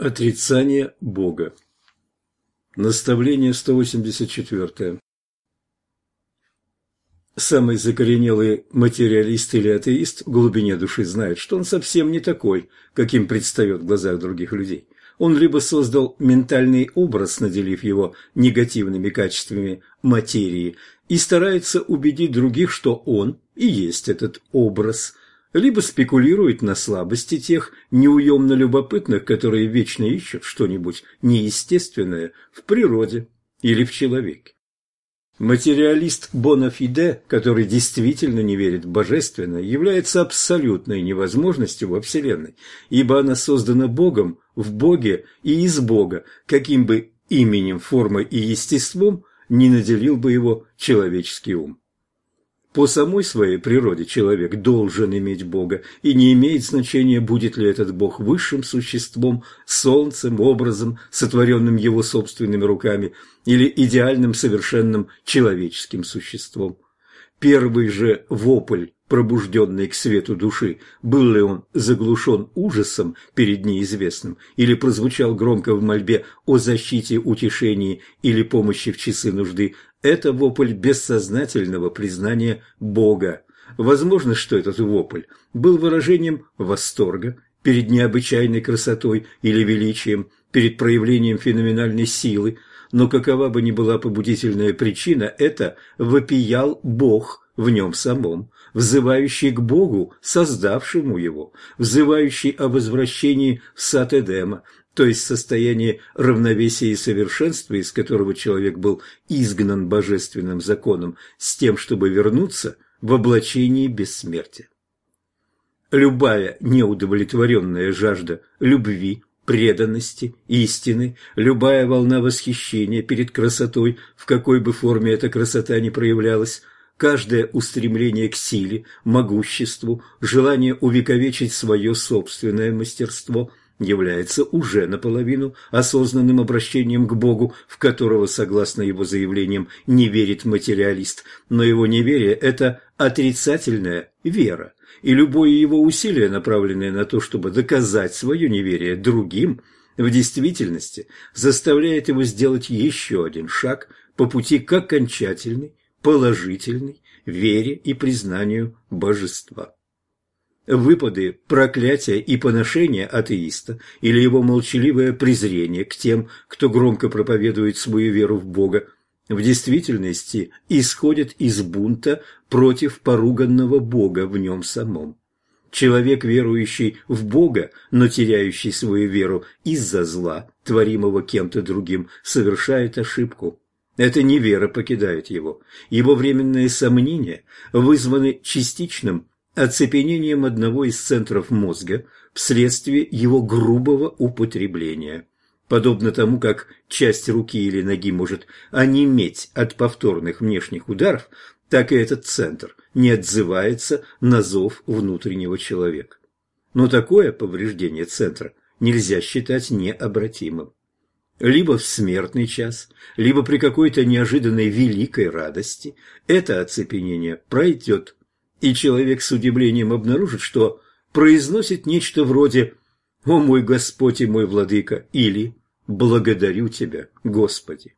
Отрицание Бога. Наставление 184. Самый закоренелый материалист или атеист в глубине души знает, что он совсем не такой, каким предстает в глазах других людей. Он либо создал ментальный образ, наделив его негативными качествами материи, и старается убедить других, что он и есть этот образ, либо спекулирует на слабости тех неуемно любопытных, которые вечно ищут что-нибудь неестественное в природе или в человеке. Материалист бонафиде, который действительно не верит в божественное, является абсолютной невозможностью во Вселенной, ибо она создана Богом, в Боге и из Бога, каким бы именем, формой и естеством не наделил бы его человеческий ум. По самой своей природе человек должен иметь Бога, и не имеет значения, будет ли этот Бог высшим существом, солнцем, образом, сотворенным его собственными руками, или идеальным, совершенным человеческим существом. Первый же вопль, пробужденный к свету души, был ли он заглушен ужасом перед неизвестным, или прозвучал громко в мольбе о защите, утешении или помощи в часы нужды, это вопль бессознательного признания Бога. Возможно, что этот вопль был выражением восторга перед необычайной красотой или величием, перед проявлением феноменальной силы, но какова бы ни была побудительная причина, это вопиял Бог в нем самом, взывающий к Богу, создавшему его, взывающий о возвращении в сад Эдема, то есть состояние равновесия и совершенства, из которого человек был изгнан божественным законом, с тем, чтобы вернуться в облачении бессмертия. Любая неудовлетворенная жажда любви, преданности, истины, любая волна восхищения перед красотой, в какой бы форме эта красота ни проявлялась, каждое устремление к силе, могуществу, желание увековечить свое собственное мастерство – является уже наполовину осознанным обращением к Богу, в которого, согласно его заявлениям, не верит материалист, но его неверие – это отрицательная вера, и любое его усилие, направленное на то, чтобы доказать свое неверие другим, в действительности заставляет его сделать еще один шаг по пути к окончательной, положительной вере и признанию божества. Выпады, проклятия и поношения атеиста или его молчаливое презрение к тем, кто громко проповедует свою веру в Бога, в действительности исходят из бунта против поруганного Бога в нем самом. Человек, верующий в Бога, но теряющий свою веру из-за зла, творимого кем-то другим, совершает ошибку. Эта невера покидает его. Его временные сомнения вызваны частичным оцепенением одного из центров мозга вследствие его грубого употребления. Подобно тому, как часть руки или ноги может онеметь от повторных внешних ударов, так и этот центр не отзывается на зов внутреннего человека. Но такое повреждение центра нельзя считать необратимым. Либо в смертный час, либо при какой-то неожиданной великой радости это оцепенение пройдет, и человек с удивлением обнаружит, что произносит нечто вроде «О мой Господь и мой Владыка» или «Благодарю Тебя, Господи».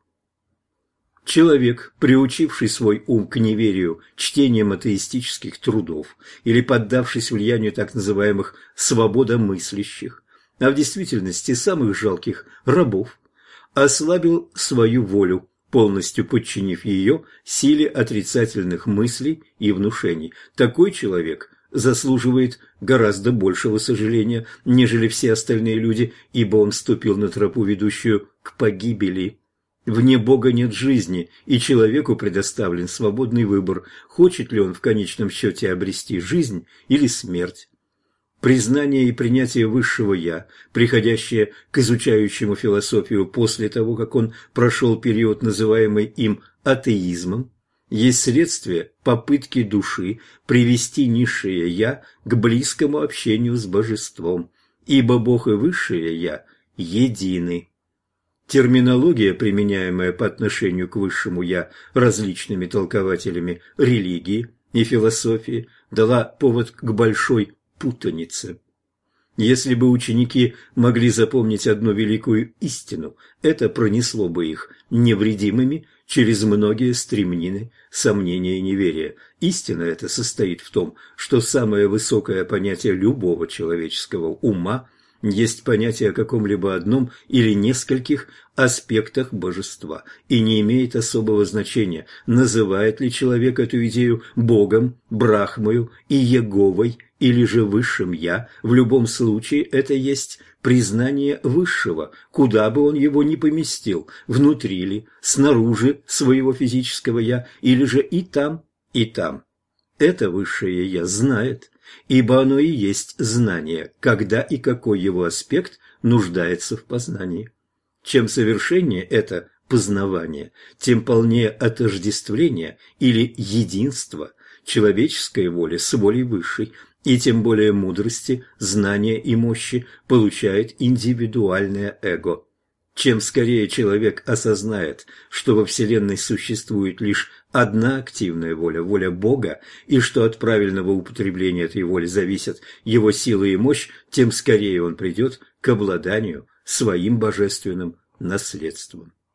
Человек, приучивший свой ум к неверию чтением атеистических трудов или поддавшись влиянию так называемых свободомыслящих, а в действительности самых жалких рабов, ослабил свою волю, полностью подчинив ее силе отрицательных мыслей и внушений. Такой человек заслуживает гораздо большего сожаления, нежели все остальные люди, ибо он вступил на тропу, ведущую к погибели. Вне Бога нет жизни, и человеку предоставлен свободный выбор, хочет ли он в конечном счете обрести жизнь или смерть. Признание и принятие высшего «я», приходящее к изучающему философию после того, как он прошел период, называемый им атеизмом, есть следствие попытки души привести низшее «я» к близкому общению с божеством, ибо Бог и высшее «я» едины. Терминология, применяемая по отношению к высшему «я» различными толкователями религии и философии, дала повод к большой путанице. Если бы ученики могли запомнить одну великую истину, это пронесло бы их невредимыми через многие стремнины, сомнения и неверия. Истина эта состоит в том, что самое высокое понятие любого человеческого ума есть понятие о каком-либо одном или нескольких аспектах божества, и не имеет особого значения, называет ли человек эту идею Богом, Брахмою и Еговой, или же Высшим Я. В любом случае это есть признание Высшего, куда бы он его ни поместил, внутри ли, снаружи своего физического Я, или же и там, и там. Это Высшее Я знает, ибо оно и есть знание, когда и какой его аспект нуждается в познании. Чем совершеннее это познавание, тем полнее отождествление или единство человеческой воли с волей высшей, и тем более мудрости, знания и мощи получает индивидуальное эго. Чем скорее человек осознает, что во Вселенной существует лишь одна активная воля, воля Бога, и что от правильного употребления этой воли зависят его сила и мощь, тем скорее он придет к обладанию своим божественным наследством.